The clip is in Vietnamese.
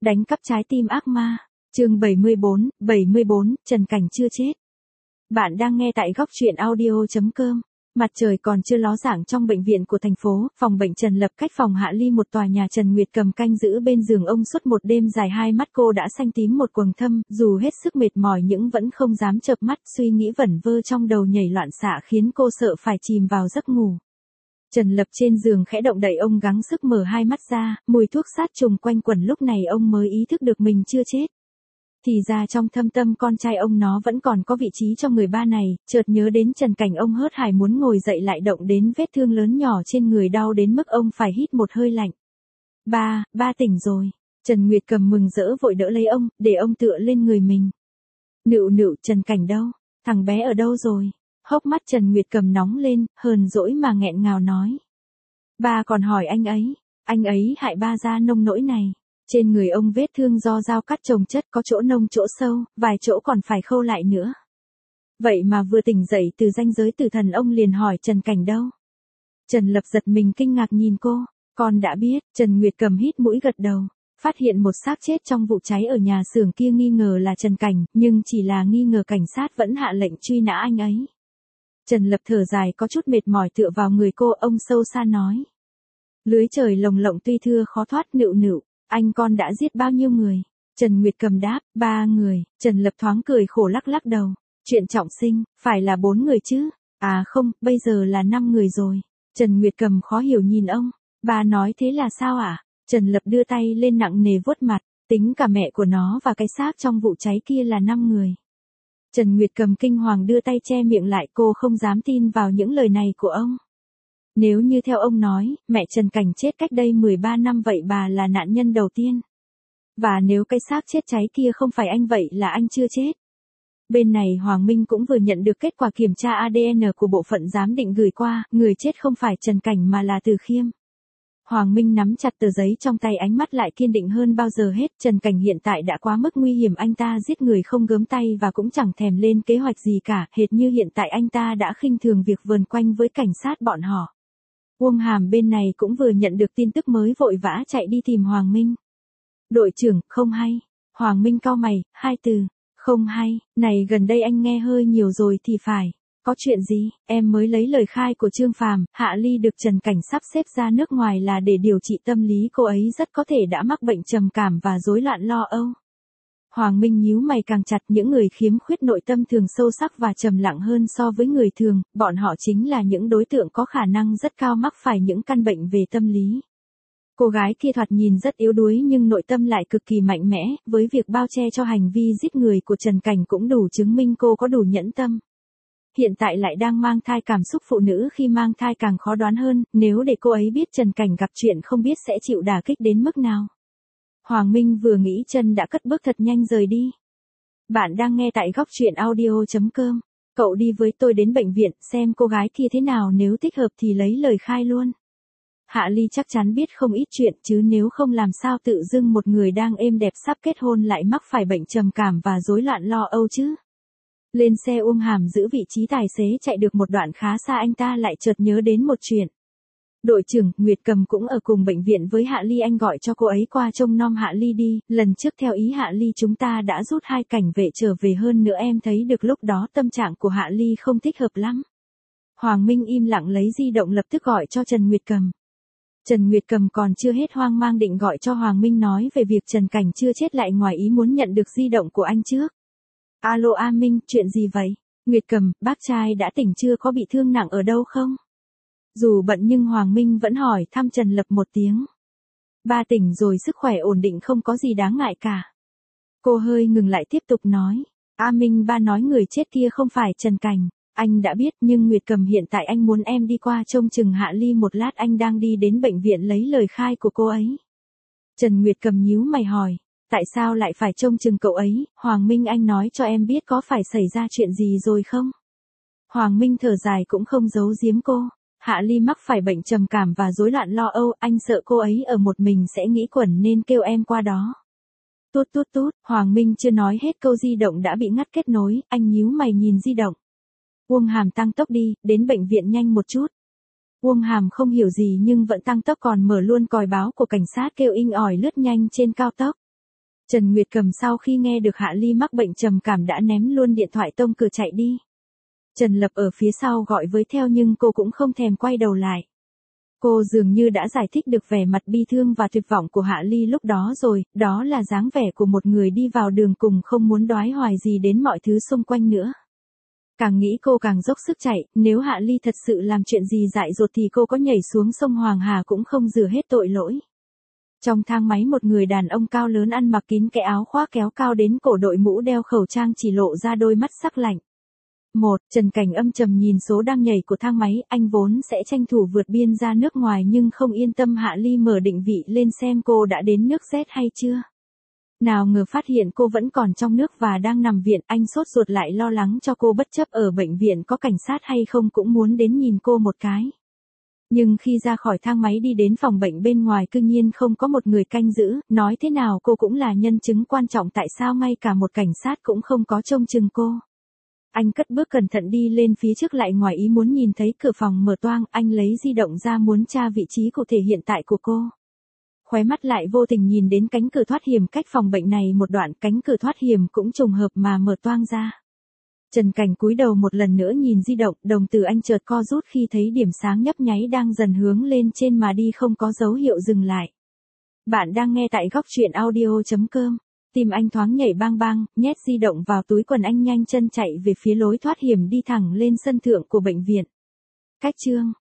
Đánh cắp trái tim ác ma. Chương 74, Trần Cảnh chưa chết. Bạn đang nghe tại góc truyện audio.com. Mặt trời còn chưa ló dạng trong bệnh viện của thành phố, phòng bệnh Trần Lập cách phòng Hạ Ly một tòa nhà. Trần Nguyệt cầm canh giữ bên giường ông suốt một đêm dài, hai mắt cô đã xanh tím một quầng thâm, dù hết sức mệt mỏi nhưng vẫn không dám chợp mắt, suy nghĩ vẩn vơ trong đầu nhảy loạn xạ khiến cô sợ phải chìm vào giấc ngủ. Trần Lập trên giường khẽ động đậy, ông gắng sức mở hai mắt ra, mùi thuốc sát trùng quanh quẩn, lúc này ông mới ý thức được mình chưa chết. Thì ra trong thâm tâm con trai ông nó vẫn còn có vị trí cho người ba này, chợt nhớ đến Trần Cảnh, ông hớt hải muốn ngồi dậy lại động đến vết thương lớn nhỏ trên người, đau đến mức ông phải hít một hơi lạnh. Ba tỉnh rồi. Trần Nguyệt cầm mừng rỡ vội đỡ lấy ông, để ông tựa lên người mình. Nựu, Trần Cảnh đâu? Thằng bé ở đâu rồi? Hốc mắt Trần Nguyệt cầm nóng lên, hờn dỗi mà nghẹn ngào nói. Ba còn hỏi anh ấy hại ba ra nông nỗi này. Trên người ông vết thương do dao cắt chồng chất, có chỗ nông chỗ sâu, vài chỗ còn phải khâu lại nữa. Vậy mà vừa tỉnh dậy từ ranh giới tử thần, ông liền hỏi Trần Cảnh đâu? Trần Lập giật mình kinh ngạc nhìn cô. Con đã biết. Trần Nguyệt cầm hít mũi gật đầu. Phát hiện một xác chết trong vụ cháy ở nhà xưởng kia, nghi ngờ là Trần Cảnh, nhưng chỉ là nghi ngờ, cảnh sát vẫn hạ lệnh truy nã anh ấy. Trần Lập thở dài có chút mệt mỏi tựa vào người cô, ông sâu xa nói. Lưới trời lồng lộng tuy thưa khó thoát. Nựu, anh con đã giết bao nhiêu người? Trần Nguyệt cầm đáp, 3 người. Trần Lập thoáng cười khổ lắc đầu. Chuyện trọng sinh, phải là 4 người chứ? À không, bây giờ là 5 người rồi. Trần Nguyệt cầm khó hiểu nhìn ông. Bà nói thế là sao ạ? Trần Lập đưa tay lên nặng nề vuốt mặt, tính cả mẹ của nó và cái xác trong vụ cháy kia là 5 người. Trần Nguyệt cầm kinh hoàng đưa tay che miệng lại, cô không dám tin vào những lời này của ông. Nếu như theo ông nói, mẹ Trần Cảnh chết cách đây 13 năm, vậy bà là nạn nhân đầu tiên. Và nếu cái xác chết cháy kia không phải anh, vậy là anh chưa chết. Bên này Hoàng Minh cũng vừa nhận được kết quả kiểm tra ADN của bộ phận giám định gửi qua, người chết không phải Trần Cảnh mà là Từ Khiêm. Hoàng Minh nắm chặt tờ giấy trong tay, ánh mắt lại kiên định hơn bao giờ hết. Trần Cảnh hiện tại đã quá mức nguy hiểm, anh ta giết người không gớm tay và cũng chẳng thèm lên kế hoạch gì cả, hệt như hiện tại anh ta đã khinh thường việc vờn quanh với cảnh sát bọn họ. Uông Hàm bên này cũng vừa nhận được tin tức mới, vội vã chạy đi tìm Hoàng Minh. Đội trưởng, không hay. Hoàng Minh cau mày, 2 từ, không hay, này gần đây anh nghe hơi nhiều rồi thì phải. Có chuyện gì? Em mới lấy lời khai của Trương Phàm, Hạ Ly được Trần Cảnh sắp xếp ra nước ngoài là để điều trị tâm lý, cô ấy rất có thể đã mắc bệnh trầm cảm và rối loạn lo âu. Hoàng Minh nhíu mày càng chặt, những người khiếm khuyết nội tâm thường sâu sắc và trầm lặng hơn so với người thường, bọn họ chính là những đối tượng có khả năng rất cao mắc phải những căn bệnh về tâm lý. Cô gái kia thoạt nhìn rất yếu đuối nhưng nội tâm lại cực kỳ mạnh mẽ, với việc bao che cho hành vi giết người của Trần Cảnh cũng đủ chứng minh cô có đủ nhẫn tâm. Hiện tại lại đang mang thai, cảm xúc phụ nữ khi mang thai càng khó đoán hơn, nếu để cô ấy biết Trần Cảnh gặp chuyện không biết sẽ chịu đả kích đến mức nào. Hoàng Minh vừa nghĩ chân đã cất bước thật nhanh rời đi. Bạn đang nghe tại góc truyện audio.com. Cậu đi với tôi đến bệnh viện xem cô gái kia thế nào, nếu thích hợp thì lấy lời khai luôn. Hạ Ly chắc chắn biết không ít chuyện chứ, nếu không làm sao tự dưng một người đang êm đẹp sắp kết hôn lại mắc phải bệnh trầm cảm và rối loạn lo âu chứ. Lên xe, Uông Hàm giữ vị trí tài xế, chạy được một đoạn khá xa anh ta lại chợt nhớ đến một chuyện. Đội trưởng, Nguyệt Cầm cũng ở cùng bệnh viện với Hạ Ly, anh gọi cho cô ấy qua trông nom Hạ Ly đi, lần trước theo ý Hạ Ly chúng ta đã rút 2 cảnh vệ trở về, hơn nữa em thấy được lúc đó tâm trạng của Hạ Ly không thích hợp lắm. Hoàng Minh im lặng lấy di động lập tức gọi cho Trần Nguyệt Cầm. Trần Nguyệt Cầm còn chưa hết hoang mang định gọi cho Hoàng Minh nói về việc Trần Cảnh chưa chết, lại ngoài ý muốn nhận được di động của anh trước. Alo A Minh, chuyện gì vậy? Nguyệt Cầm, bác trai đã tỉnh chưa, có bị thương nặng ở đâu không? Dù bận nhưng Hoàng Minh vẫn hỏi thăm Trần Lập một tiếng. Ba tỉnh rồi, sức khỏe ổn định, không có gì đáng ngại cả. Cô hơi ngừng lại tiếp tục nói. A Minh, ba nói người chết kia không phải Trần Cảnh. Anh đã biết, nhưng Nguyệt Cầm hiện tại anh muốn em đi qua trông chừng Hạ Ly một lát, anh đang đi đến bệnh viện lấy lời khai của cô ấy. Trần Nguyệt Cầm nhíu mày hỏi. Tại sao lại phải trông chừng cậu ấy? Hoàng Minh, anh nói cho em biết có phải xảy ra chuyện gì rồi không? Hoàng Minh thở dài cũng không giấu giếm cô. Hạ Ly mắc phải bệnh trầm cảm và rối loạn lo âu, anh sợ cô ấy ở một mình sẽ nghĩ quẩn nên kêu em qua đó. Tút, Hoàng Minh chưa nói hết câu di động đã bị ngắt kết nối, anh nhíu mày nhìn di động. Uông Hàm, tăng tốc đi, đến bệnh viện nhanh một chút. Uông Hàm không hiểu gì nhưng vẫn tăng tốc, còn mở luôn còi báo của cảnh sát kêu inh ỏi lướt nhanh trên cao tốc. Trần Nguyệt Cầm sau khi nghe được Hạ Ly mắc bệnh trầm cảm đã ném luôn điện thoại tông cửa chạy đi. Trần Lập ở phía sau gọi với theo nhưng cô cũng không thèm quay đầu lại. Cô dường như đã giải thích được vẻ mặt bi thương và tuyệt vọng của Hạ Ly lúc đó rồi, đó là dáng vẻ của một người đi vào đường cùng không muốn đoái hoài gì đến mọi thứ xung quanh nữa. Càng nghĩ cô càng dốc sức chạy, nếu Hạ Ly thật sự làm chuyện gì dại dột thì cô có nhảy xuống sông Hoàng Hà cũng không rửa hết tội lỗi. Trong thang máy một người đàn ông cao lớn ăn mặc kín cái áo khoác kéo cao đến cổ đội mũ đeo khẩu trang chỉ lộ ra đôi mắt sắc lạnh. Trần Cảnh âm trầm nhìn số đang nhảy của thang máy, anh vốn sẽ tranh thủ vượt biên ra nước ngoài nhưng không yên tâm Hạ Ly mở định vị lên xem cô đã đến nước Z hay chưa. Nào ngờ phát hiện cô vẫn còn trong nước và đang nằm viện, anh sốt ruột lại lo lắng cho cô bất chấp ở bệnh viện có cảnh sát hay không cũng muốn đến nhìn cô một cái. Nhưng khi ra khỏi thang máy đi đến phòng bệnh bên ngoài cư nhiên không có một người canh giữ, nói thế nào cô cũng là nhân chứng quan trọng tại sao ngay cả một cảnh sát cũng không có trông chừng cô. Anh cất bước cẩn thận đi lên phía trước lại ngoài ý muốn nhìn thấy cửa phòng mở toang, anh lấy di động ra muốn tra vị trí cụ thể hiện tại của cô. Khóe mắt lại vô tình nhìn đến cánh cửa thoát hiểm cách phòng bệnh này một đoạn, cánh cửa thoát hiểm cũng trùng hợp mà mở toang ra. Trần Cảnh cúi đầu một lần nữa nhìn di động, đồng tử anh chợt co rút khi thấy điểm sáng nhấp nháy đang dần hướng lên trên mà đi không có dấu hiệu dừng lại. Bạn đang nghe tại góc truyện audio.com. Tim anh thoáng nhảy bang bang, nhét di động vào túi quần anh nhanh chân chạy về phía lối thoát hiểm đi thẳng lên sân thượng của bệnh viện. Cách chương